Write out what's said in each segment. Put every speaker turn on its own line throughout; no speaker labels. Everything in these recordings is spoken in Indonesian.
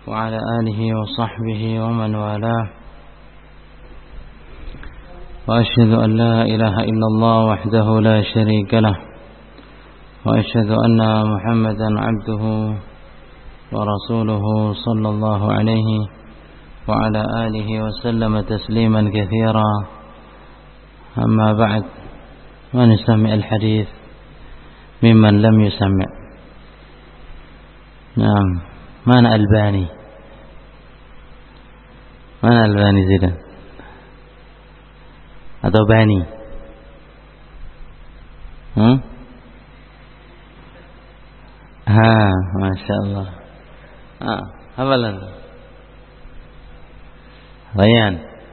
وعلى آله وصحبه ومن والاه وأشهد أن لا إله إلا الله وحده لا شريك له وأشهد أن محمدا عبده ورسوله صلى الله عليه وعلى آله وسلم تسليما كثيرا. أما بعد، من يسمع الحديث ممن لم يسمع؟ نعم، من الباني؟ من الباني زيدا atau bani? Masya Allah. Hafalan Rayyan.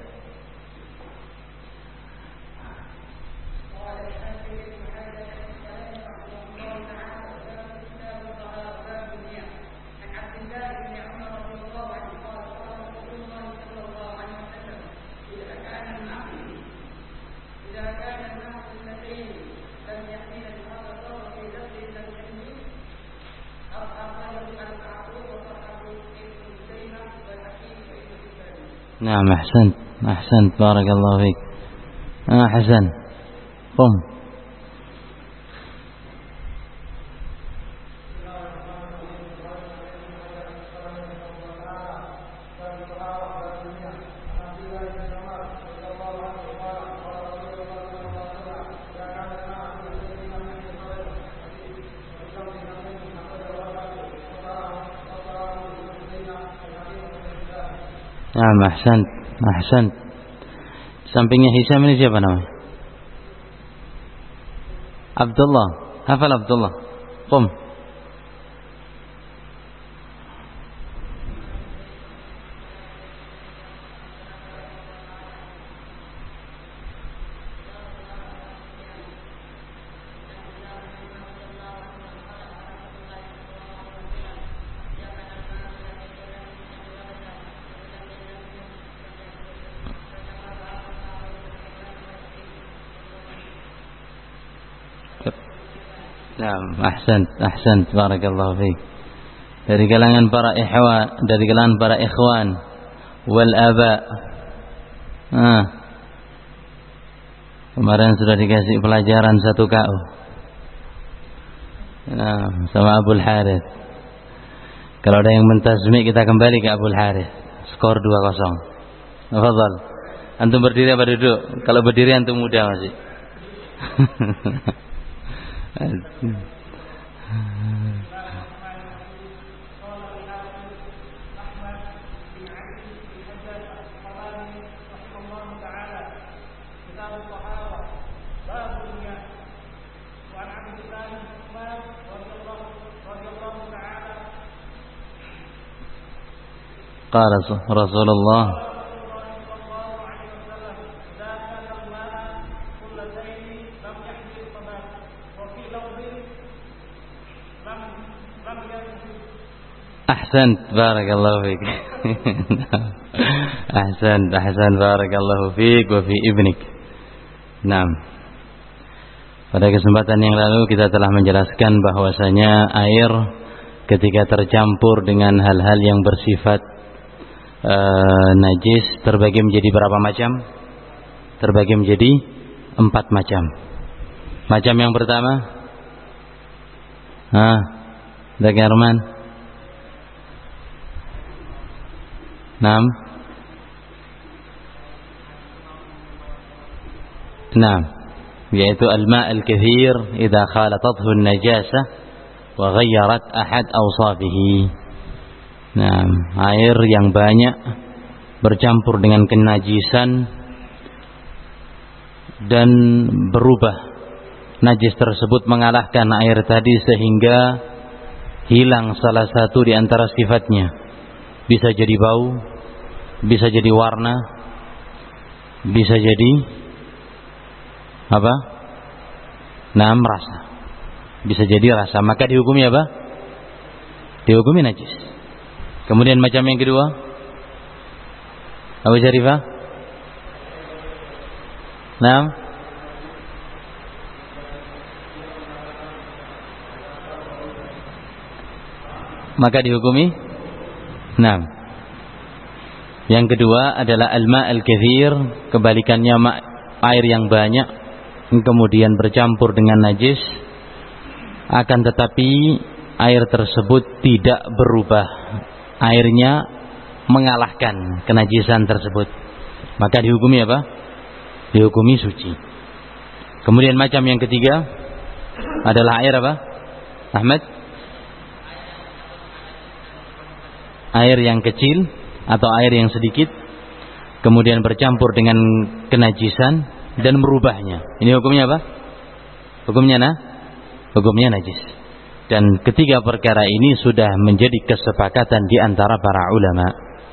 نعم، أحسنت بارك الله فيك. حسن، قم. Nah, ahsan. Sampingnya Hisam ini siapa namanya? Abdullah. Hafal Abdullah. Qum. Ahsan, barakallahu fiik. Dari kalangan para ikhwan wal aba. Kemarin sudah dikasih pelajaran 1 KU. Sama Abul Harith. Kalau ada yang mentazmi, kita kembali ke Abul Harith. Skor 2-0. Tafadhal. Antum berdiri apa duduk? Kalau berdiri antum muda masih. قال رسول الله أحسنت بارك الله فيك. أحسن بارك الله فيك وفي ابنك. Nah, pada kesempatan yang lalu kita telah menjelaskan bahwasanya air ketika tercampur dengan hal-hal yang bersifat najis terbagi menjadi berapa macam? Terbagi menjadi 4 macam. Macam yang pertama, Daki Arman. 6, yaitu al-ma' al-kathir idza khalatathu an-najasah wa ghayyarat ahad awsafihi. Air yang banyak bercampur dengan kenajisan dan berubah najis tersebut mengalahkan air tadi sehingga hilang salah satu di antara sifatnya. Bisa jadi bau, bisa jadi warna, bisa jadi apa? Rasa. Bisa jadi rasa, maka dihukumi apa? Dihukumi najis. Kemudian macam yang kedua, Abu Syarifah? Maka dihukumi Nah, yang kedua adalah al-ma' al-kathir, kebalikannya air yang banyak kemudian bercampur dengan najis, akan tetapi air tersebut tidak berubah, airnya mengalahkan kenajisan tersebut, maka dihukumi apa? Dihukumi suci. Kemudian macam yang ketiga adalah air apa? Ahmad? Air yang kecil atau air yang sedikit kemudian bercampur dengan kenajisan dan merubahnya. Ini hukumnya apa? Hukumnya najis. Dan ketiga perkara ini sudah menjadi kesepakatan di antara para ulama.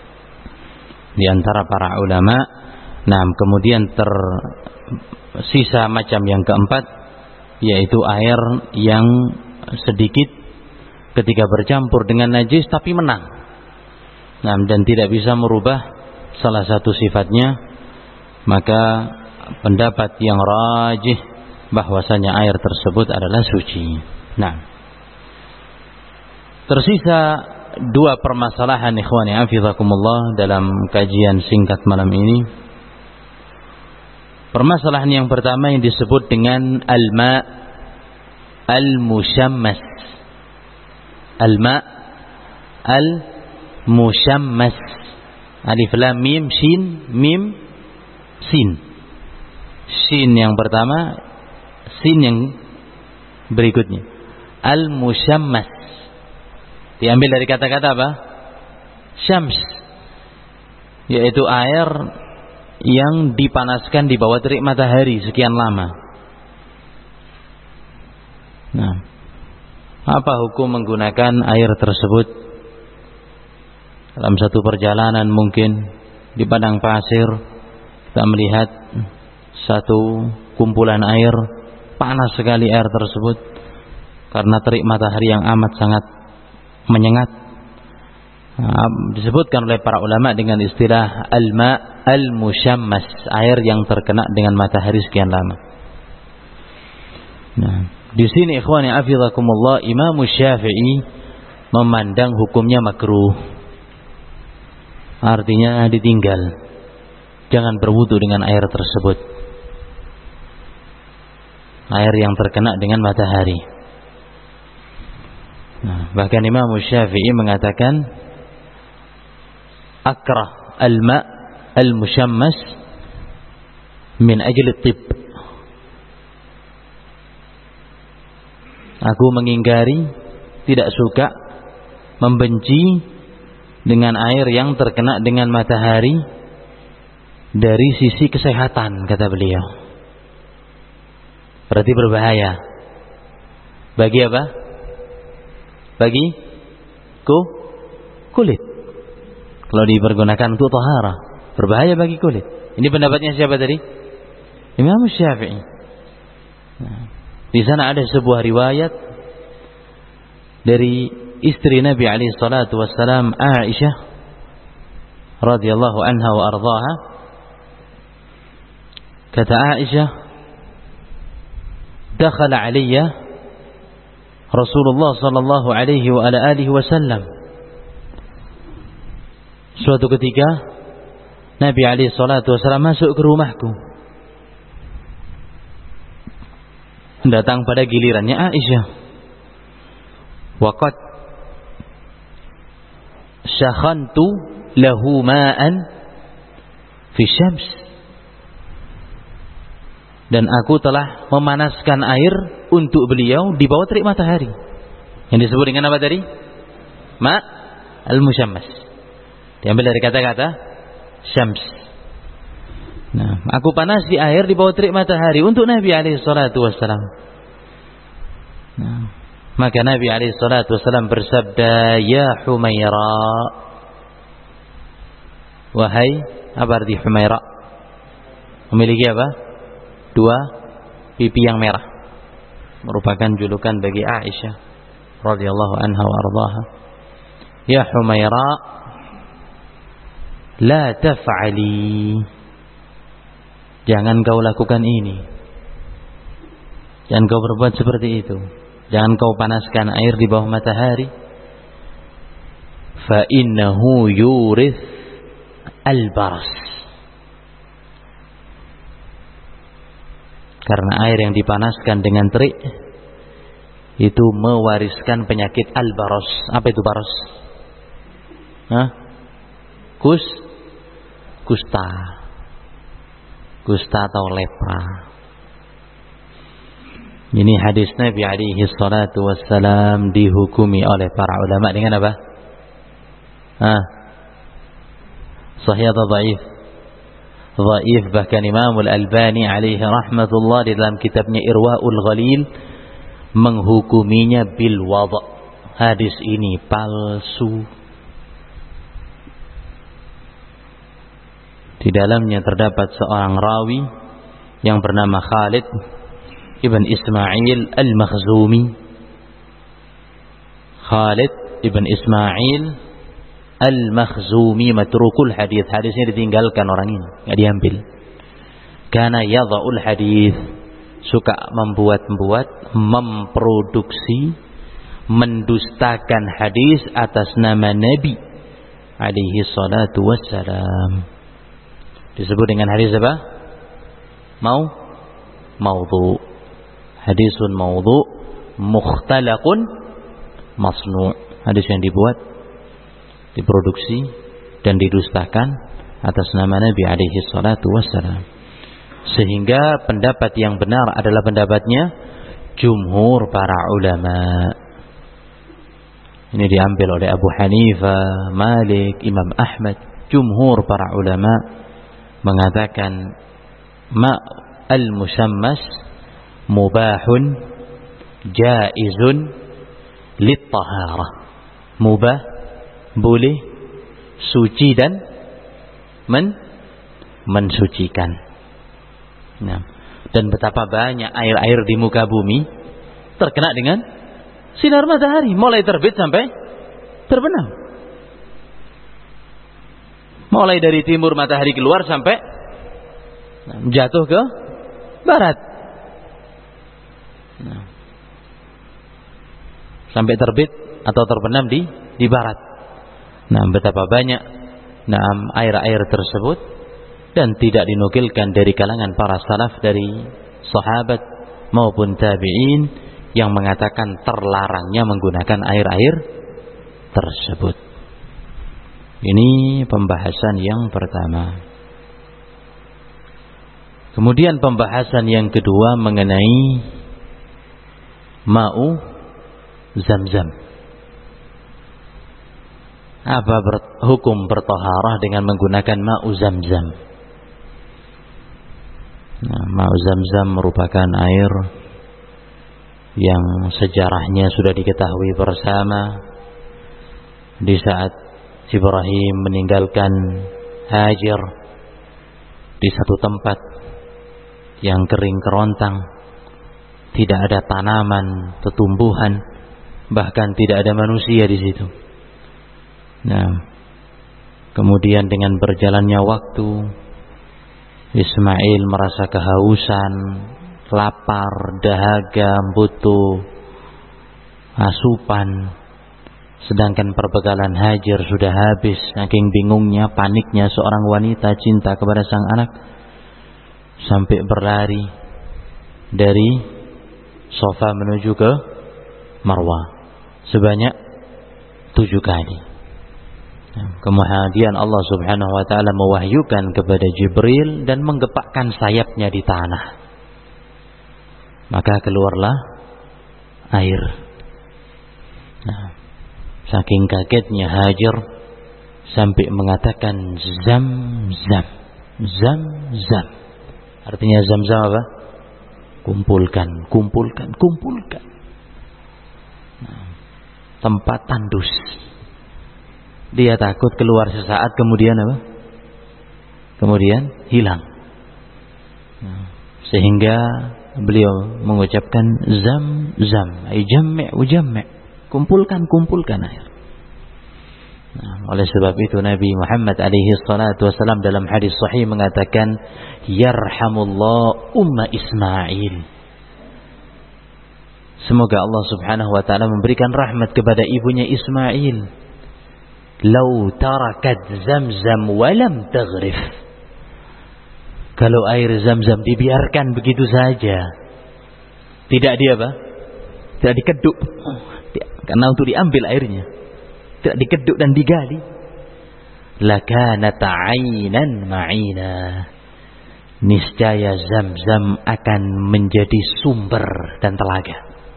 Nah, kemudian tersisa macam yang keempat, yaitu air yang sedikit ketika bercampur dengan najis tapi menang. Nah, dan tidak bisa merubah salah satu sifatnya, maka pendapat yang rajih bahwasanya air tersebut adalah suci. Nah, tersisa dua permasalahan ikhwani hafizakumullah dalam kajian singkat malam ini. Permasalahan yang pertama yang disebut dengan al-ma' al-mushammas. Al-ma' al-mushammas. Alif lam mim shin mim sin. Shin yang pertama, sin yang berikutnya. Al-mushammas. Diambil dari kata-kata apa? Syams. Yaitu air yang dipanaskan di bawah terik matahari sekian lama. Nah, apa hukum menggunakan air tersebut dalam satu perjalanan? Mungkin di padang pasir kita melihat satu kumpulan air, panas sekali air tersebut karena terik matahari yang amat sangat menyengat. Disebutkan oleh para ulama dengan istilah al-ma' al-mushammas, air yang terkena dengan matahari sekian lama. Nah, di sini ikhwani hafizakumullah, Imam Syafi'i memandang hukumnya makruh. Artinya ditinggal, jangan berwudu dengan air tersebut, air yang terkena dengan matahari. Nah, bahkan Imam Syafi'i mengatakan akrah al-ma' al-mushammas min ajli tib. Aku mengingkari, tidak suka, membenci dengan air yang terkena dengan matahari dari sisi kesehatan, kata beliau. Berarti berbahaya. Bagi apa? Bagi kulit. Kalau dipergunakan untuk taharah, berbahaya bagi kulit. Ini pendapatnya siapa tadi? Imam Syafi'i. Nah, di sana ada sebuah riwayat dari istri Nabi alaihi salatu wassalam, Aisyah radhiyallahu anha wa ardhaha. Kata Aisyah, dakhala alayya Rasulullah sallallahu alaihi wa ala alihi wasallam. Suatu ketika Nabi alaihi salatu wasallam masuk ke rumahku. Datang pada gilirannya Aisyah. Waqad syakhantu lahu ma'an fi syams. Dan aku telah memanaskan air untuk beliau di bawah terik matahari. Yang disebut dengan apa tadi? Ma' al-mushammas. Diambil dari kata-kata syams. Nah, aku panasi air di bawah terik matahari untuk Nabi alaihi salatu wassalam. Nah, maka Nabi alaihi salatu wassalam bersabda, "Ya Humaira." Wahai, apa arti Humaira? Memiliki apa? Dua pipi yang merah. Merupakan julukan bagi Aisyah radhiyallahu anha wa ardhaha. Ya Humaira, la taf'ali. Jangan kau lakukan ini. Jangan kau berbuat seperti itu. Jangan kau panaskan air di bawah matahari. fa innahu yurith al-baras. Karena air yang dipanaskan dengan terik itu mewariskan penyakit al-baras. Apa itu baras? Kusta atau lepra. Ini hadis Nabi alaihi salatu wassalam dihukumi oleh para ulama dengan apa? Sahih atau dhaif? Dhaif. Bahkan Imam Al-Albani alaihi rahmatullah di dalam kitabnya Irwaul Ghalil menghukuminya bil wada'. Hadis ini palsu. Di dalamnya terdapat seorang rawi yang bernama Khalid ibn Ismail al-Makhzumi. Khalid ibn Ismail al-Makhzumi matrukul hadis. Hadisnya ditinggalkan orang ini, enggak diambil. Karena yadha'ul hadis, suka membuat-buat, memproduksi, mendustakan hadis atas nama Nabi alaihi salatu wassalam. Disebut dengan hadis apa? Maudhu. Hadisun maudhu mukhtalaqun masnu'. Hadis yang dibuat, diproduksi dan didustakan atas nama Nabi alaihi salatu wassalam. Sehingga pendapat yang benar adalah pendapatnya jumhur para ulama. Ini diambil oleh Abu Hanifah, Malik, Imam Ahmad. Jumhur para ulama mengatakan ma al-musammas mubahun jaizun lit-taharah. Mubah, boleh, suci dan mensucikan. Nah, dan betapa banyak air-air di muka bumi terkena dengan sinar matahari, mulai terbit sampai terbenam. Mulai dari timur matahari keluar sampai jatuh ke barat. Sampai terbit atau terbenam di barat. Nah, betapa banyak air-air tersebut, dan tidak dinukilkan dari kalangan para salaf, dari sahabat maupun tabi'in, yang mengatakan terlarangnya menggunakan air-air tersebut. Ini pembahasan yang pertama. Kemudian pembahasan yang kedua mengenai ma'u Zamzam. Apa hukum bertaharah dengan menggunakan ma'u Zamzam? Nah, ma'u Zamzam merupakan air yang sejarahnya sudah diketahui bersama. Di saat Ibrahim meninggalkan Hajar di satu tempat yang kering kerontang, tidak ada tanaman, tumbuhan, bahkan tidak ada manusia di situ. Nah, kemudian dengan berjalannya waktu, Ismail merasa kehausan, lapar, dahaga, butuh asupan. Sedangkan perbekalan Hajar sudah habis. Saking bingungnya, paniknya seorang wanita cinta kepada sang anak, sampai berlari dari Safa menuju ke Marwah sebanyak 7 kali. Kemudian Allah subhanahu wa ta'ala mewahyukan kepada Jibril dan menggepakkan sayapnya di tanah. Maka keluarlah air. Nah, saking kagetnya Hajar sampai mengatakan Zam-Zam. Zam-Zam. Artinya Zam-Zam apa? Kumpulkan. Nah, tempat tandus. Dia takut keluar sesaat kemudian apa? Kemudian hilang. Nah, sehingga beliau mengucapkan Zam-Zam. Ay jammi' wa jammi'. Kumpulkan air. Nah, oleh sebab itu Nabi Muhammad alaihi salatu wasallam dalam hadis sahih mengatakan, yarhamullah umma Ismail. Semoga Allah subhanahu wa ta'ala memberikan rahmat kepada ibunya Ismail. "Lau tarakat Zamzam walam taghrif." Kalau air Zamzam dibiarkan begitu saja, tidak tidak dikeduk, karena untuk diambil airnya, tidak dikeduk dan digali, lakanat 'ainan ma'ina. Niscaya Zamzam akan menjadi sumber dan telaga.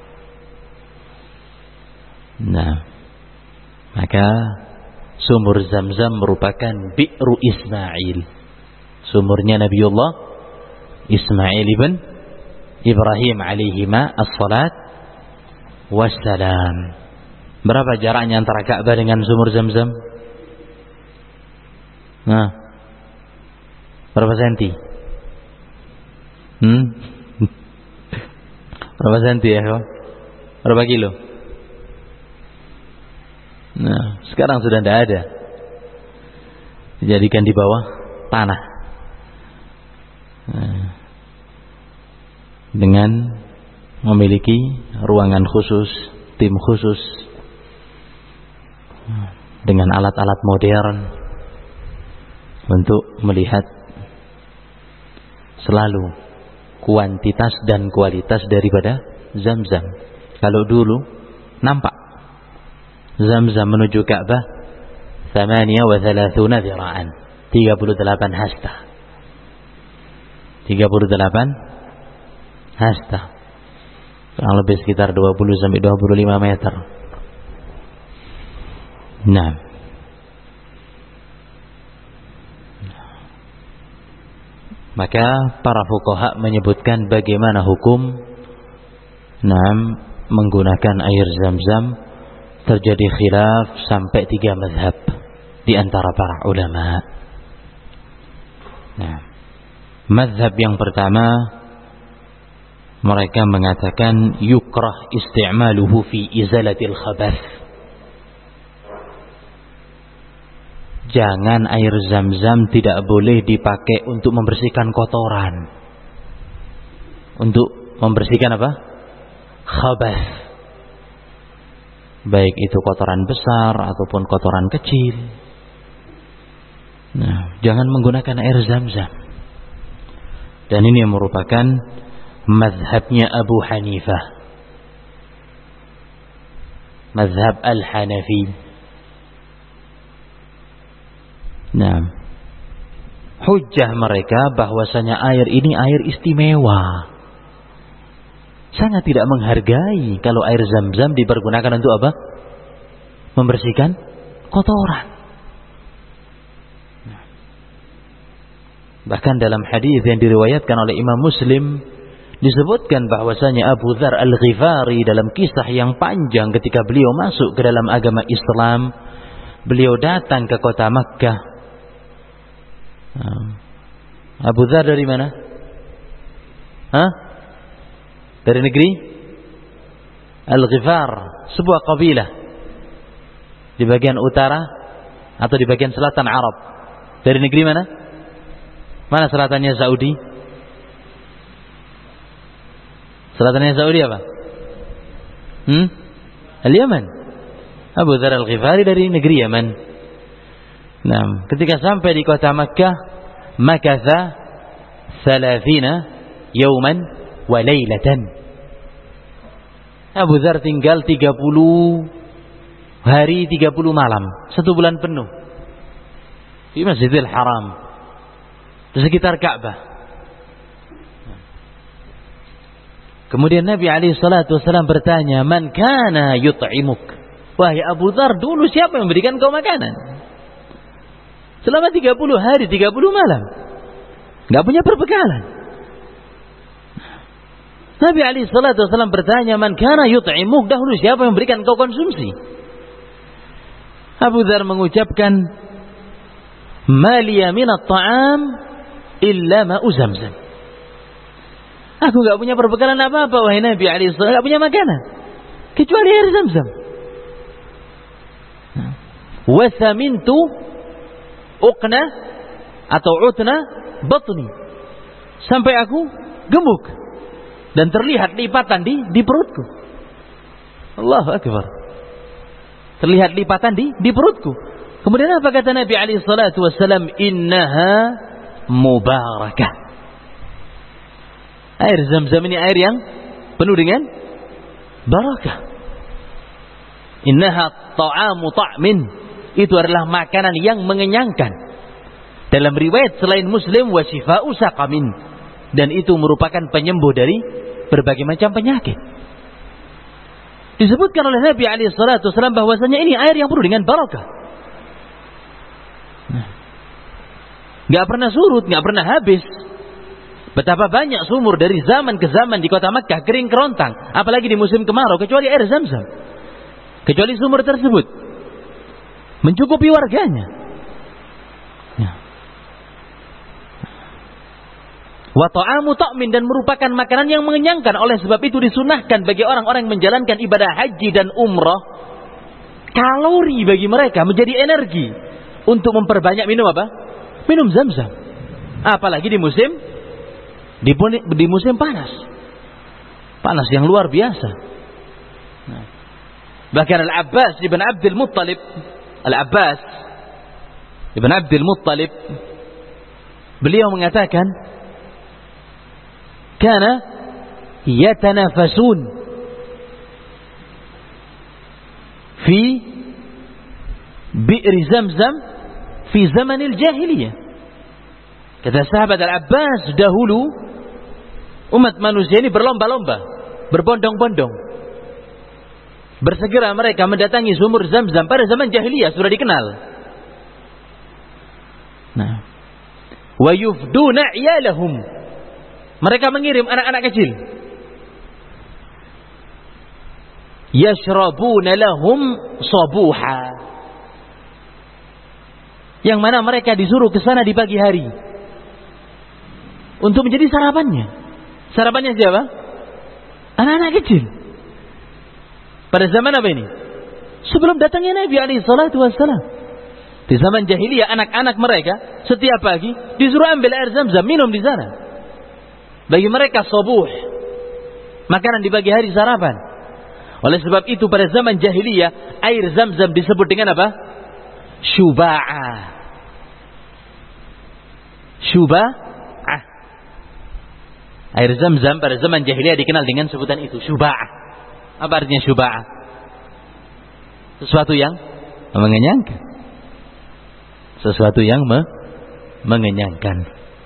Nah, maka sumur Zamzam merupakan Bi'ru Ismail, sumurnya Nabiullah Ismail ibn Ibrahim alaihima as-salat wassalam. Berapa jaraknya antara Ka'bah dengan sumur Zamzam? Nah, berapa senti? Berapa senti ya? Berapa kilo? Nah, sekarang sudah tidak ada. Dijadikan di bawah tanah. Nah, dengan memiliki ruangan khusus, tim khusus, dengan alat-alat modern untuk melihat selalu kuantitas dan kualitas daripada Zamzam. Kalau dulu nampak Zamzam menuju Ka'bah 38 zira'an, 38 hasta. 38 hasta. Kurang lebih sekitar 20 sampai 25 meter. Nah, maka para fuqaha menyebutkan bagaimana hukum menggunakan air Zamzam. Terjadi khilaf sampai 3 mazhab di antara para ulama. Nah, mazhab yang pertama, mereka mengatakan yukrah isti'maluhu fi izalatil khabath. Jangan air Zamzam tidak boleh dipakai untuk membersihkan kotoran. Untuk membersihkan apa? Khabath. Baik itu kotoran besar ataupun kotoran kecil. Nah, jangan menggunakan air Zamzam. Dan ini yang merupakan mazhabnya Abu Hanifah, mazhab Al-Hanafi. Nah, hujjah mereka bahwasanya air ini air istimewa. Sangat tidak menghargai kalau air Zamzam dipergunakan untuk apa? Membersihkan kotoran. Bahkan dalam hadis yang diriwayatkan oleh Imam Muslim disebutkan bahwasanya Abu Dzar Al-Ghifari dalam kisah yang panjang ketika beliau masuk ke dalam agama Islam, beliau datang ke kota Makkah. Abu Dzar dari mana? Dari negeri Al-Ghifar, sebuah kabilah di bagian utara atau di bagian selatan Arab. Dari negeri mana? Mana selatannya Saudi? Selatannya Saudi apa? Al-Yaman. Abu Dzar Al-Ghifari dari negeri Yaman. Nah, ketika sampai di kota Makkah, makatha 30 yawman wa lailatan. Abu Dzar tinggal 30 hari 30 malam, 1 bulan penuh di Masjidil Haram, di sekitar Ka'bah. Kemudian Nabi SAW bertanya, "Man kana yut'imuk?" Wahai Abu Dzar, dulu siapa yang memberikan kau makanan? Selama 30 hari 30 malam enggak punya perbekalan. Nabi SAW bertanya, "Man kana yut'imuk?" Dahulu siapa yang memberikan kau konsumsi? Abu Dzar mengucapkan, "Ma liya minat ta'am illa ma'u Zamzam." Aku enggak punya perbekalan apa-apa wahai Nabi SAW, enggak punya makanan kecuali air Zamzam. Wa thamintu uqna atau utna batni. Sampai aku gemuk dan terlihat lipatan di perutku. Allahu Akbar. Terlihat lipatan di perutku. Kemudian apa kata Nabi alaihi salatu wasallam? Innaha mubarakah. Air Zam-Zam ini air yang penuh dengan barakah. Innaha ta'amu ta'min. Itu adalah makanan yang mengenyangkan. Dalam riwayat selain Muslim, wa shifa'u saqamin. Dan itu merupakan penyembuh dari berbagai macam penyakit. Disebutkan oleh Nabi alaihi salatu wasallam bahwasanya ini air yang penuh dengan barakah. Gak pernah surut, gak pernah habis. Betapa banyak sumur dari zaman ke zaman di kota Makkah kering kerontang, apalagi di musim kemarau, kecuali air Zam-Zam, kecuali sumur tersebut mencukupi warganya. Wa ta'amu ta'min, dan merupakan makanan yang mengenyangkan. Oleh sebab itu disunahkan bagi orang-orang yang menjalankan ibadah haji dan umrah, kalori bagi mereka menjadi energi untuk memperbanyak minum apa? Minum Zam-Zam. Apalagi di musim panas. Panas yang luar biasa. Bahkan Al-Abbas ibn Abdul Muttalib, beliau mengatakan, kana yatanafasun fi bi'r Zam-Zam fi zamanil jahiliyah. Kata sahabat Al-Abbas, dahulu umat manusia ini berlomba-lomba, berbondong-bondong, bersegera mereka mendatangi sumur Zam-Zam. Pada zaman jahiliyah sudah dikenal. Wa yufduna iyalahum, mereka mengirim anak-anak kecil, yashrabuna lahum sabuha, yang mana mereka disuruh ke sana di pagi hari untuk menjadi sarapannya. Sarapannya siapa? Anak-anak kecil. Pada zaman apa ini? Sebelum datangnya Nabi alaihi salatu wassalam. Di zaman jahiliyah, anak-anak mereka setiap pagi disuruh ambil air Zam-Zam, minum di sana. Bagi mereka subuh, makanan di pagi hari, sarapan. Oleh sebab itu pada zaman jahiliyah air Zam-Zam disebut dengan apa? Syuba'ah. Syuba'ah. Air Zam-Zam pada zaman jahiliyah dikenal dengan sebutan itu, Syuba'ah. Apa artinya Syuba'ah? Sesuatu yang mengenyangkan. Sesuatu yang mengenyangkan.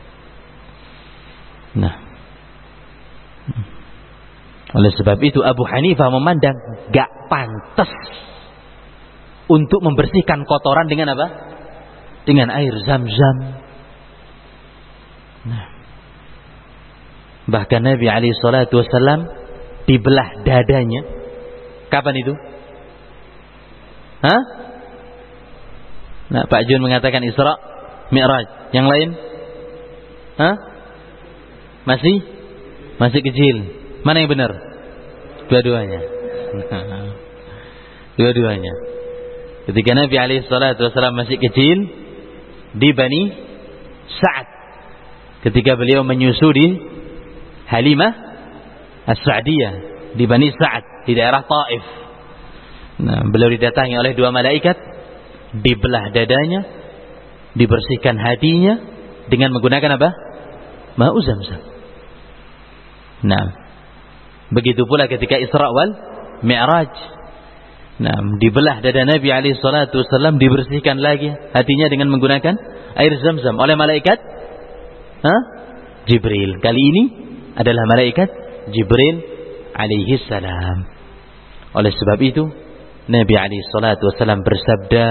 Nah, oleh sebab itu Abu Hanifah memandang gak pantas untuk membersihkan kotoran dengan apa? Dengan air Zam-Zam. Nah, bahkan Nabi alaihi salatu wasallam dibelah dadanya. Kapan itu? Hah? Nah, Pak Jun mengatakan Isra, Mi'raj. Yang lain? Hah? Masih kecil. Mana yang benar? Dua-duanya. Dua-duanya. Ketika Nabi alaihi salatu wasallam masih kecil di Bani Sa'ad, ketika beliau menyusui Halimah As-Sa'diyah di Bani Sa'ad di daerah Taif. Nah, beliau didatangi oleh dua malaikat, dibelah dadanya, dibersihkan hatinya dengan menggunakan apa? Ma'u Zam-Zam. Nah, begitu pula ketika Isra wal Mi'raj. Nah, dibelah dada Nabi alaihi salatu wasallam, dibersihkan lagi hatinya dengan menggunakan air Zam-Zam oleh malaikat Jibril. Kali ini adalah malaikat Jibril alaihi salam. Oleh sebab itu Nabi alaihi salatu wasallam bersabda,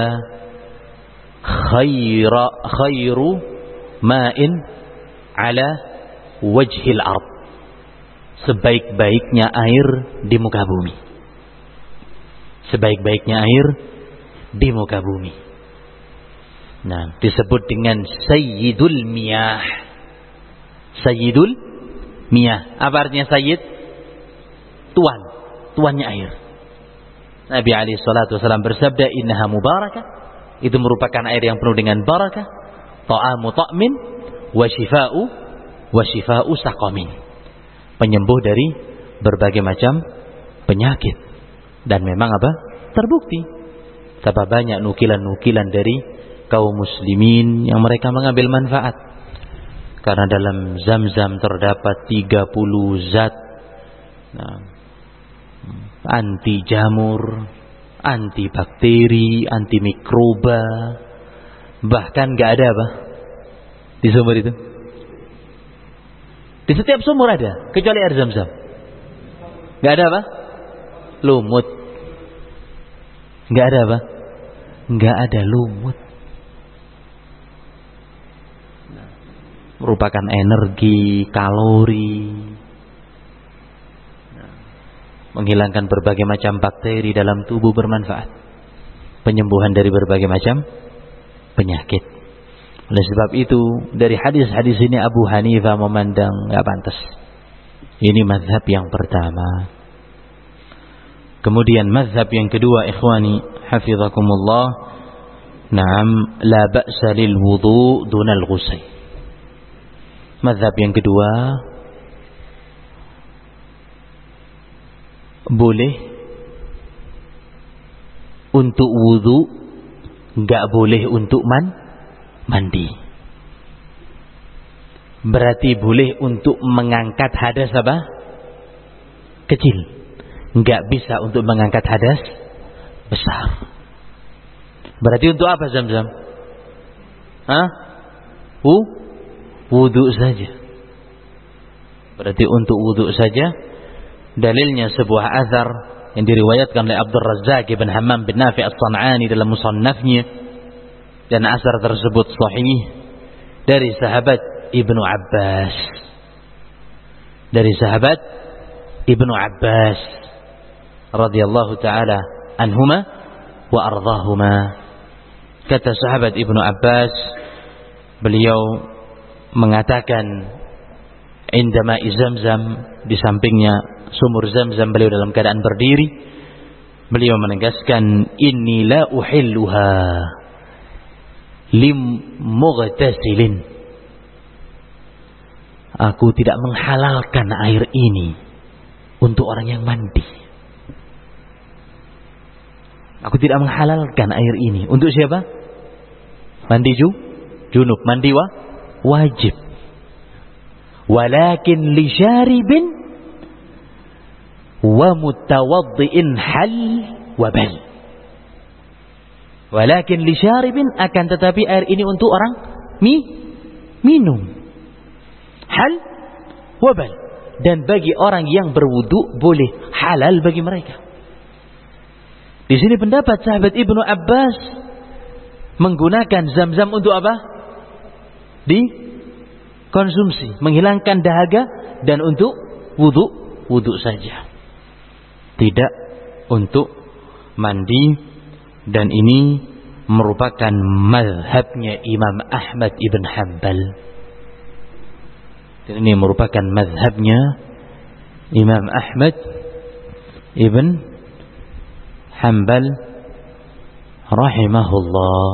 khairu ma'in ala wajhil ard, sebaik-baiknya air di muka bumi. Sebaik-baiknya air di muka bumi. Nah, disebut dengan sayyidul miyah. Sayyidul miyah. Apa artinya sayyid? Tuan, tuannya air. Nabi alaihi salatu wasallam bersabda, innaha mubarakah, itu merupakan air yang penuh dengan barakah, ta'amu ta'min wa shifa'u saqamin, penyembuh dari berbagai macam penyakit. Dan memang apa? Terbukti Betapa banyak nukilan-nukilan dari kaum muslimin yang mereka mengambil manfaat. Karena dalam Zam-Zam terdapat 30 zat anti jamur, anti bakteri, anti mikroba. Bahkan gak ada apa di sumur itu. Di setiap sumur ada, kecuali air Zam-Zam. Gak ada apa? Lumut. Gak ada apa? Gak ada lumut. Merupakan energi, kalori, menghilangkan berbagai macam bakteri dalam tubuh, bermanfaat, penyembuhan dari berbagai macam penyakit. Oleh sebab itu, dari hadis-hadis ini Abu Hanifah memandang nggak pantas. Ini mazhab yang pertama. Kemudian mazhab yang kedua, ikhwani hafizakumullah, na'am, la ba'sa lil wudu' dunal ghusl. Mazhab yang kedua, boleh untuk wudu, enggak boleh untuk mandi. Berarti boleh untuk mengangkat hadas apa? Kecil. Enggak bisa untuk mengangkat hadas besar. Berarti untuk apa Zam-Zam? Hah? Wudu saja. Berarti untuk wudu saja. Dalilnya sebuah azhar yang diriwayatkan oleh Abdul Razzaq bin Hammam bin Nafi' as-San'ani dalam musannafnya, dan azhar tersebut sahih dari sahabat Ibnu Abbas. Dari sahabat Ibnu Abbas radhiyallahu taala anhuma wa ardhahuma. Kata sahabat Ibnu Abbas, beliau mengatakan, indama Zam-Zam, di sampingnya sumur Zam-Zam, beliau dalam keadaan berdiri, beliau menegaskan, inni la uhilluha lim mughtasilin. Aku tidak menghalalkan air ini untuk orang yang mandi. Aku tidak menghalalkan air ini untuk siapa? Mandi junub, mandi wajib. Walakin li syaribin wa mutawaddi'in hal wa bal. Walakin li syaribin, akan tetapi air ini untuk orang minum. Hal wa bal, dan bagi orang yang berwudu boleh, halal bagi mereka. Di sini pendapat sahabat Ibnu Abbas menggunakan Zam-Zam untuk apa? Dikonsumsi, menghilangkan dahaga, dan untuk wudu saja, tidak untuk mandi. Dan ini merupakan mazhabnya Imam Ahmad ibn Hanbal. Dan ini merupakan mazhabnya Imam Ahmad ibn Hanbal rahimahullah.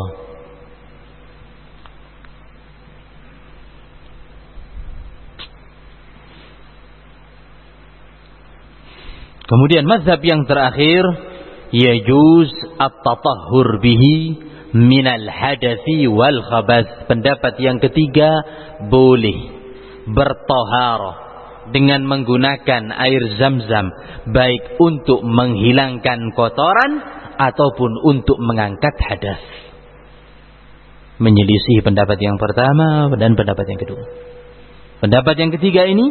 Kemudian mazhab yang terakhir, yajuz at-tatahhur bihi minal hadathi wal khabath. Pendapat yang ketiga, boleh bertaharah dengan menggunakan air Zam-Zam, baik untuk menghilangkan kotoran ataupun untuk mengangkat hadas. Menyelisih pendapat yang pertama dan pendapat yang kedua. Pendapat yang ketiga ini,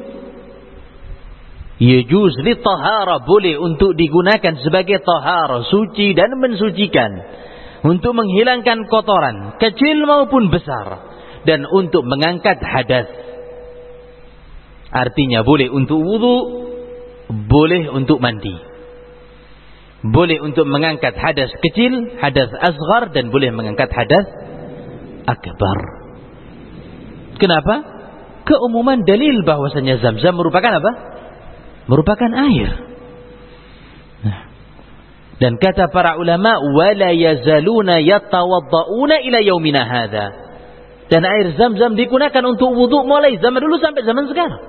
yajuz li tahara, boleh untuk digunakan sebagai tahara, suci dan mensucikan, untuk menghilangkan kotoran kecil maupun besar, dan untuk mengangkat hadas. Artinya boleh untuk wudu, boleh untuk mandi, boleh untuk mengangkat hadas kecil, hadas asghar, dan boleh mengangkat hadas akbar. Kenapa? Keumuman dalil bahwasanya Zam-Zam merupakan apa? Merupakan air. Dan kata para ulama, wala yazaluna yatawadda'una ila yaumina hadza. Dan air Zam-Zam digunakan untuk wudu mulai zaman dulu sampai zaman sekarang.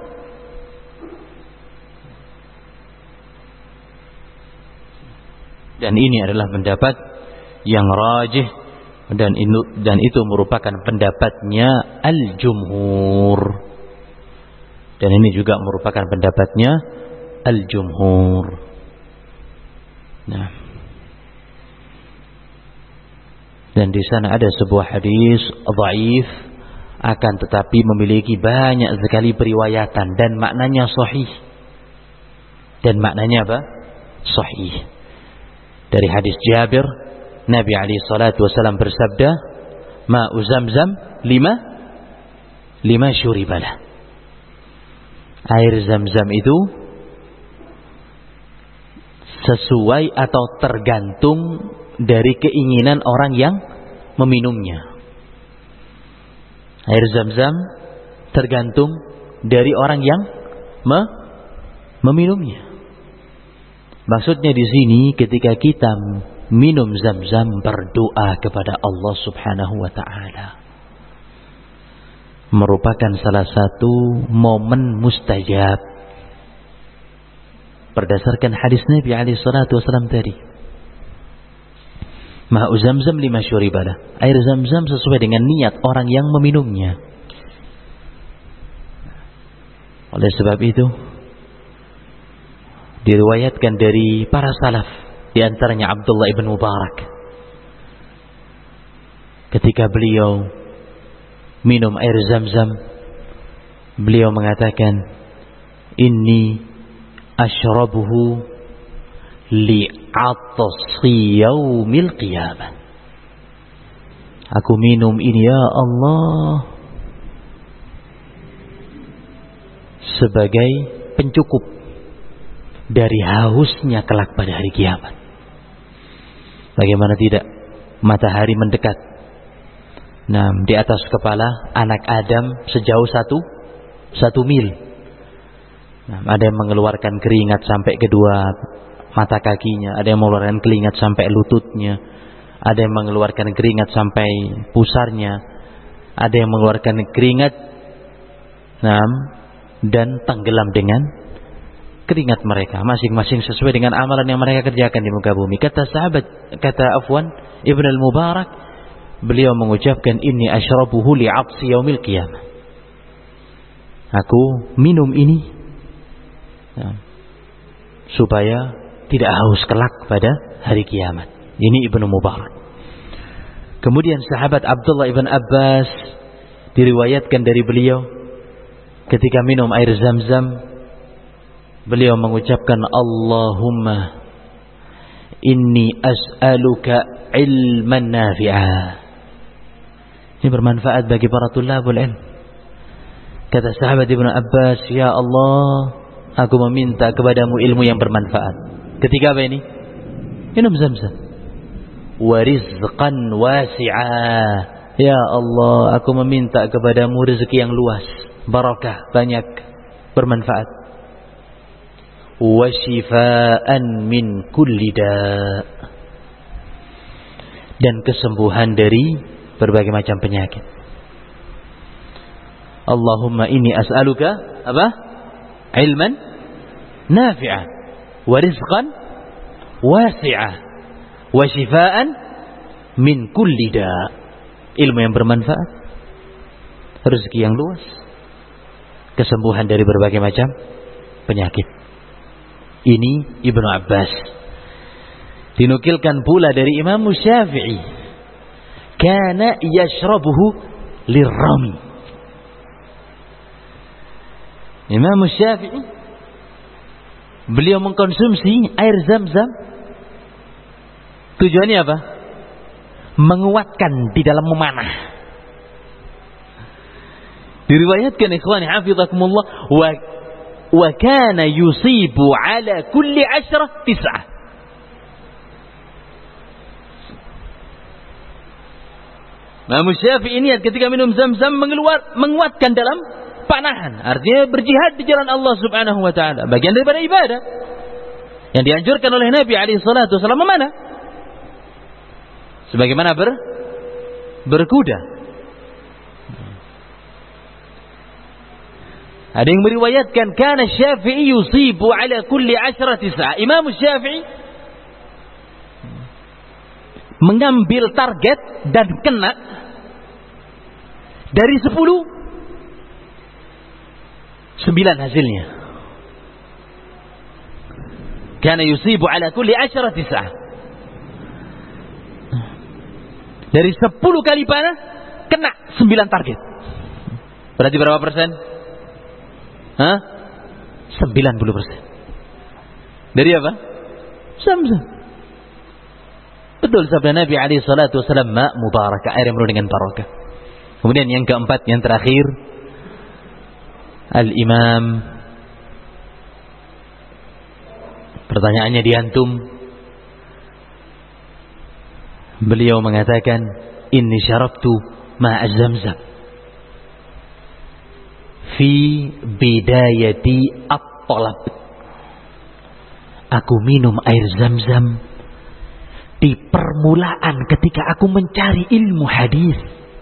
Dan ini adalah pendapat yang rajih, dan itu merupakan pendapatnya al-jumhur. Dan ini juga merupakan pendapatnya al-jumhur. Nah, dan di sana ada sebuah hadis dhaif, akan tetapi memiliki banyak sekali periwayatan dan maknanya sahih. Dan maknanya apa? Sahih. Dari hadis Jabir, Nabi alaihi salatu wasallam bersabda, "Ma'u Zamzam lima syuribalah." Air Zamzam itu sesuai atau tergantung dari keinginan orang yang meminumnya. Air Zamzam tergantung dari orang yang meminumnya. Maksudnya di sini ketika kita minum Zamzam, berdoa kepada Allah Subhanahu wa taala, merupakan salah satu momen mustajab berdasarkan hadis Nabi alaihi salatu wasallam tadi. Ma'u Zamzam lima syuribalah. Air Zamzam sesuai dengan niat orang yang meminumnya. Oleh sebab itu diriwayatkan dari para salaf, di antaranya Abdullah ibn Mubarak, ketika beliau minum air Zamzam, beliau mengatakan, "Inni ashrabuhu li'atasi yaumil qiyamah." Aku minum ini ya Allah sebagai pencukup dari hausnya kelak pada hari kiamat. Bagaimana tidak, matahari mendekat. Nah, di atas kepala anak Adam sejauh satu mil. Nah, ada yang mengeluarkan keringat sampai kedua mata kakinya, ada yang mengeluarkan keringat sampai lututnya, ada yang mengeluarkan keringat sampai pusarnya, ada yang mengeluarkan keringat, dan tenggelam dengan keringat mereka, masing-masing sesuai dengan amalan yang mereka kerjakan di muka bumi. Kata Afwan Ibn al-Mubarak, beliau mengucapkan, "Inni ashrabuhu li'atsi yaumil qiyamah." Aku minum ini supaya tidak haus kelak pada hari kiamat. Ini Ibnu Mubarak. Kemudian sahabat Abdullah ibn Abbas, diriwayatkan dari beliau, ketika minum air Zamzam, beliau mengucapkan, "Allahumma inni as'aluka ilman nafi'ah." Ini bermanfaat bagi para tulabul ilm. Kata sahabat Ibnu Abbas, "Ya Allah, aku meminta kepadamu ilmu yang bermanfaat." Ketika apa ini? Minum Zamzam. "Wa rizqan wasi'ah." Ya Allah, aku meminta kepadamu rezeki yang luas, barakah, banyak, bermanfaat. "Wa shifaan min kulli da'." Dan kesembuhan dari berbagai macam penyakit. Allahumma inni as'aluka apa? Ilman nafi'ah, wa rizqan wasi'ah, wa shifaan min kulli da'. Ilmu yang bermanfaat, rezeki yang luas, kesembuhan dari berbagai macam penyakit. Ini Ibnu Abbas. Dinukilkan pula dari Imam Syafi'i, kana yashrabuhu lirrami. Imam Syafi'i, beliau mengkonsumsi air Zamzam, tujuannya apa? Menguatkan di dalam memanah. Diriwayatkan ikhwani hafizakumullah, wa kana yusibu ala kulli 10 9. Imam Syafi'i niat ketika minum Zamzam menguatkan dalam panahan, artinya berjihad di jalan Allah Subhanahu wa taala, bagian daripada ibadah yang dianjurkan oleh Nabi alaihi salatu wasallam memanah. Sebagaimana berkuda. Ada yang meriwayatkan kana Syafi'i yusibu ala kulli 10 9. Imam Syafi'i
mengambil target dan kena, dari 10, 9 hasilnya. Kana yusibu ala kulli 10 sa'ah. Dari 10 kali panah, kena 9 target. Berarti berapa persen? 90%. Dari apa? Zamzam. Betul sabda Nabi alaihi salatu wasallam, ma mubarakah, air yang penuh dengan barakah. Kemudian yang keempat, yang terakhir, al-imam. Pertanyaannya diantum. Beliau mengatakan, inni syarabtu ma'a zamzam fi bidayati at-talab. Aku minum air Zamzam di permulaan ketika aku mencari ilmu hadis.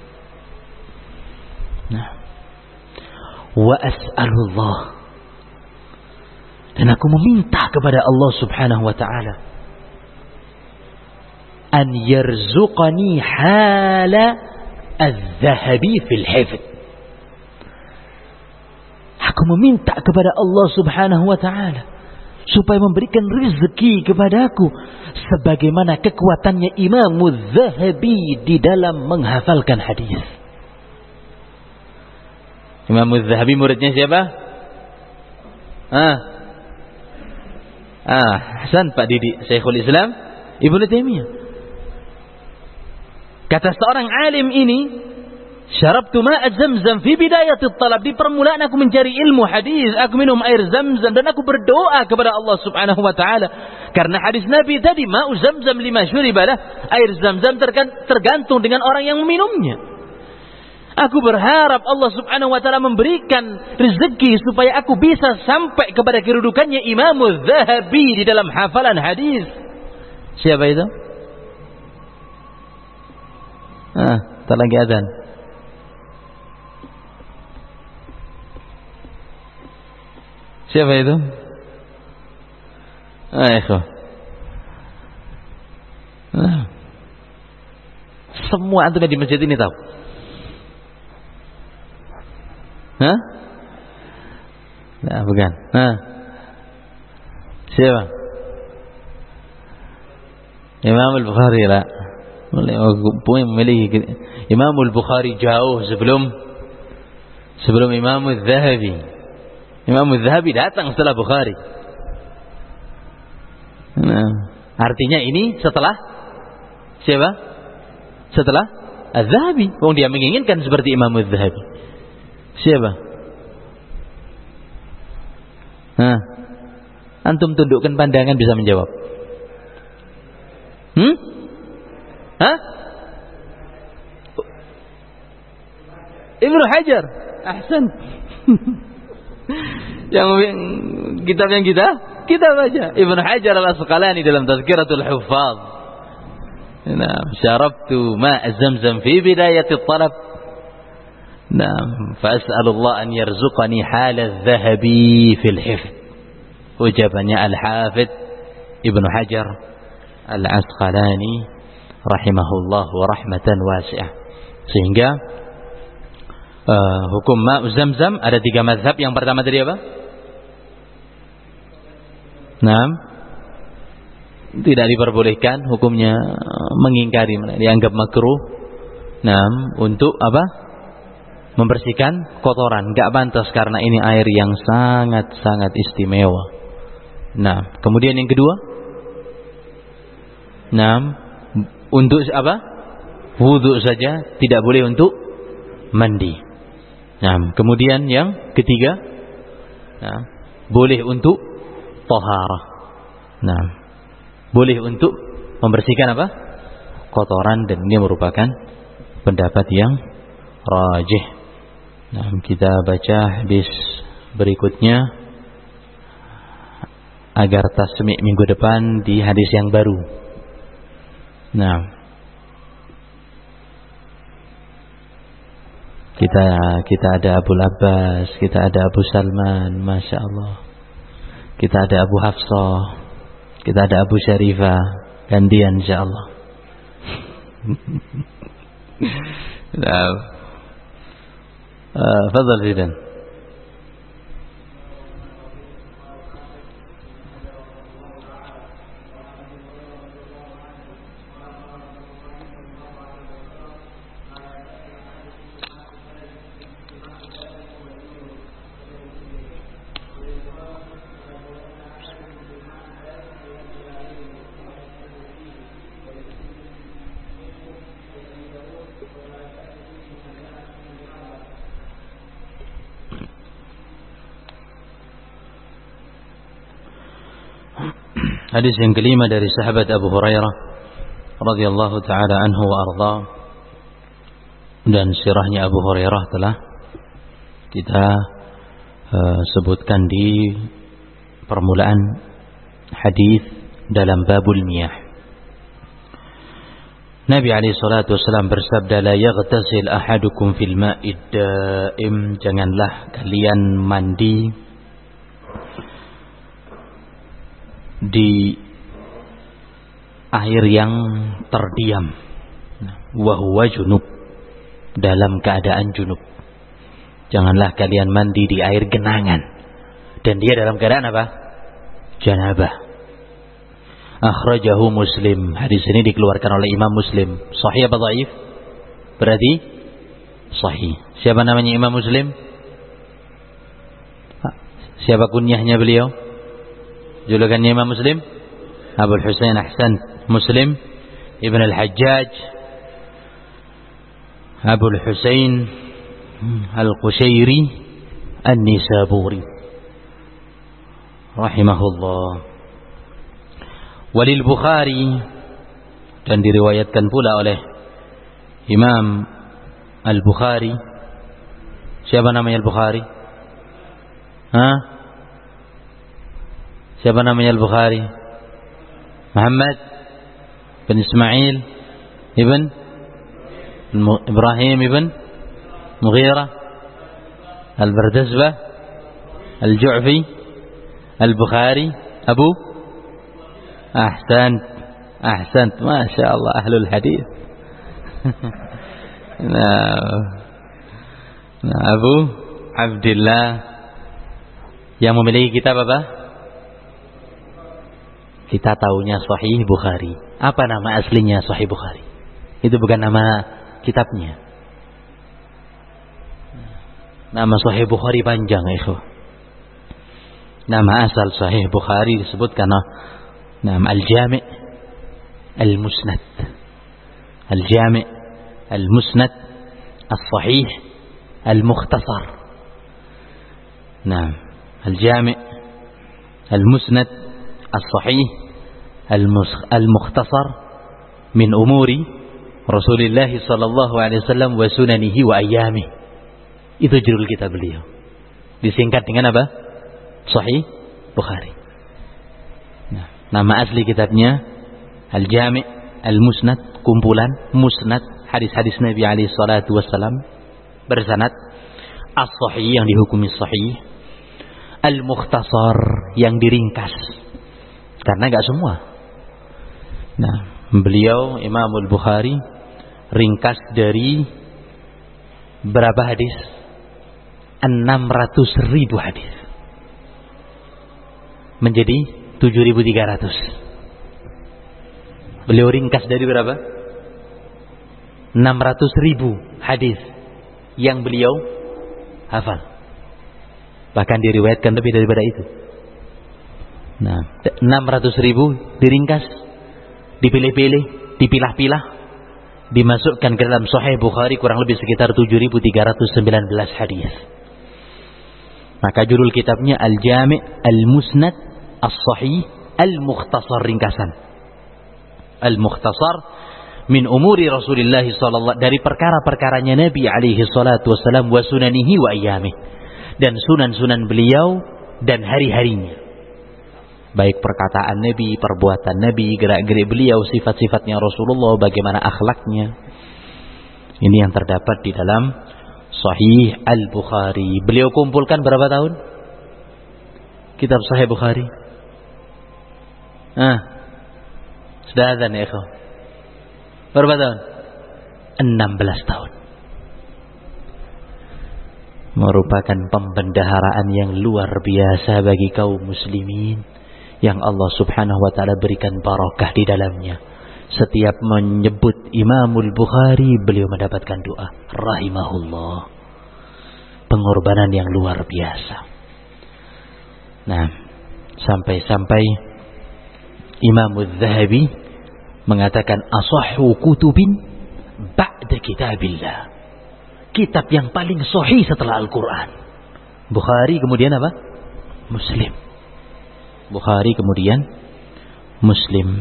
Nah, wa as'alullah, dan aku meminta kepada Allah Subhanahu wa taala an yarzuqani hala az-zahabi fil hifd. Aku meminta kepada Allah Subhanahu wa taala supaya memberikan rezeki kepadaku sebagaimana kekuatannya Imam Az-Zahabi di dalam menghafalkan hadis. Imam Az-Zahabi muridnya siapa? Hasan Pak Didi, Syekhul Islam Ibnu Taimiyah. Kata seorang alim ini, syarabtu ma'a Zamzam fi bidayatit talab, di permulaan aku mencari ilmu hadis, aku minum air Zamzam dan aku berdoa kepada Allah Subhanahu wa taala karena hadis Nabi tadi, ma'u Zamzam lima syuribalah, air Zamzam tergantung dengan orang yang meminumnya. Aku berharap Allah Subhanahu wa taala memberikan rezeki supaya aku bisa sampai kepada kedudukannya Imam Az-Zahabi di dalam hafalan hadis. Siapa itu? Tak lagi azan. Siapa itu? Semua antum di masjid ini tahu. Nah, bukan. Siapa? Imam Al-Bukhari lah. Memiliki Imam Al-Bukhari jauh sebelum Imam Az-Zahabi. Imam Az-Zahabi datang setelah Bukhari. Nah, artinya ini setelah siapa? Setelah Az-Zahabi. Dia menginginkan seperti Imam Az-Zahabi. Siapa? Antum tundukkan pandangan bisa menjawab. Ibnu Hajar. Ahsan. Yang kitab yang kita baca, Ibnu Hajar Al-Asqalani dalam Tazkiratul Huffaz. Nah, syarabtu ma'a Zamzam fi bidayatit talab. Nah, fas'alullah an yarzuqani hal az-zahabi fil hifz. Ujabannya Al-Hafidz Ibnu Hajar Al-Asqalani rahimahullah wa rahmatan wasi'ah. Sehingga hukum ma'u Zamzam ada 3 mazhab. Yang pertama tadi apa? Tidak diperbolehkan, hukumnya mengingkari, dianggap makruh. Untuk apa? Membersihkan kotoran, enggak pantas karena ini air yang sangat-sangat istimewa. Kemudian yang kedua, untuk apa? Wudu saja, tidak boleh untuk mandi. Kemudian yang ketiga, boleh untuk taharah. Boleh untuk membersihkan apa? Kotoran, dan ini merupakan pendapat yang rajih. Kita baca hadis berikutnya agar tasmi' minggu depan di hadis yang baru. Kita ada Abu Abbas, kita ada Abu Salman, Masya Allah. Kita ada Abu Hafsah, kita ada Abu Syarifah, gantian insya Allah.
Nah, fadhal Zidan. Hadis yang kelima dari sahabat Abu Hurairah radhiyallahu taala anhu wa arda, dan sirahnya Abu Hurairah telah kita sebutkan di permulaan hadis dalam babul miyah. Nabi alaihi salatu wasallam bersabda, la yaghtasil ahadukum fil ma'id daim, janganlah kalian mandi di air yang terdiam, wa huwa junub, dalam keadaan junub. Janganlah kalian mandi di air genangan dan dia dalam keadaan apa? Janabah. Akhrajahu Muslim. Hadis ini dikeluarkan oleh Imam Muslim. Sahih apa dhaif? Berarti sahih. Siapa namanya Imam Muslim? Siapa kunyahnya beliau? Julukannya Imam Muslim? Abul Husain, ahsan. Muslim Ibn al-Hajjaj Abul Husain al-Qushairi an-Nisaburi rahimahullah. Walil Bukhari, dan diriwayatkan pula oleh Imam Al-Bukhari. Siapa namanya Al-Bukhari? Siapa namanya Al-Bukhari? Muhammad bin Ismail ibn Ibrahim ibn Mughirah Al-Bardazbah Al-Ju'fi Al-Bukhari Abu Ahsan, Masya Allah, ahlul hadis. Abu Abdullah, yang memiliki kitab apa? Kita tahunya Sahih Bukhari. Apa nama aslinya Sahih Bukhari? Itu bukan nama kitabnya. Nama Sahih Bukhari panjang, ikhwah. Nama asal Sahih Bukhari disebutkan nama Al-Jami' Al-Musnad. Al-Jami' Al-Musnad Al-Sahih Al-Mukhtasar. Nah, Al-Jami' Al-Musnad Al-Sahih Al-Mukhtasar min umuri Rasulullah sallallahu alaihi wasallam wa sunanihi wa ayyamih. Itu judul kitab beliau. Disingkat dengan apa? Sahih Bukhari. Nah, nama asli kitabnya Al-Jami' Al-Musnad, kumpulan musnad hadis-hadis Nabi alaihi salatu wasallam bersanad. As-Sahih, yang dihukumi sahih. Al-Mukhtasar, yang diringkas. Karena enggak semua. Nah, beliau Imam Al-Bukhari ringkas dari berapa hadis? 600.000 hadis menjadi 7.300. Beliau ringkas dari berapa? 600.000 hadis yang beliau hafal. Bahkan diriwayatkan lebih daripada itu. Nah, 600.000 diringkas, dipilih-pilih, dipilah-pilah, dimasukkan ke dalam Sahih Bukhari, kurang lebih sekitar 7.319 hadis. Maka judul kitabnya Al-Jami' Al-Musnad As-Sahih Al-Mukhtasar, ringkasan. Al-Mukhtasar min umuri Rasulullah sallallahu, dari perkara-perkaranya Nabi alaihi salatu wasallam, wa sunanihi wa ayyamih, dan sunan-sunan beliau dan hari-harinya. Baik perkataan Nabi, perbuatan Nabi, gerak-gerik beliau, sifat-sifatnya Rasulullah, bagaimana akhlaknya. Ini yang terdapat di dalam Sahih Al-Bukhari. Beliau kumpulkan berapa tahun? Kitab Sahih Bukhari. Sudah azan ya ikhwan. Berapa tahun?
16 tahun. Merupakan pembendaharaan yang luar biasa bagi kaum muslimin yang Allah Subhanahu wa taala berikan barakah di dalamnya. Setiap menyebut Imamul Bukhari, beliau mendapatkan doa rahimahullah. Pengorbanan yang luar biasa. Nah, sampai-sampai Imamul Zahabi mengatakan asahhu kutubin ba'da kitabillah. Kitab yang paling sahih setelah Al-Quran. Bukhari kemudian apa? Muslim. Bukhari kemudian Muslim.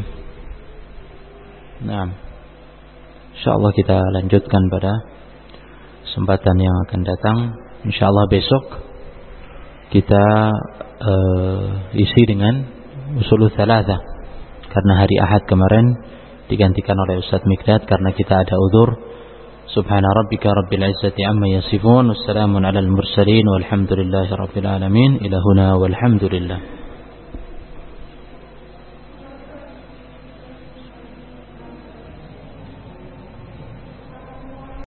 Nah, insyaallah kita lanjutkan pada kesempatan yang akan datang. Insyaallah besok kita isi dengan usulul tsalatsa. Karena hari Ahad kemarin digantikan oleh Ustaz Mikdad karena kita ada udzur. Subhana rabbika rabbil izzati amma yasifun. Wassalamun alal mursalin walhamdulillahi rabbil alamin. Ila huna walhamdulillah.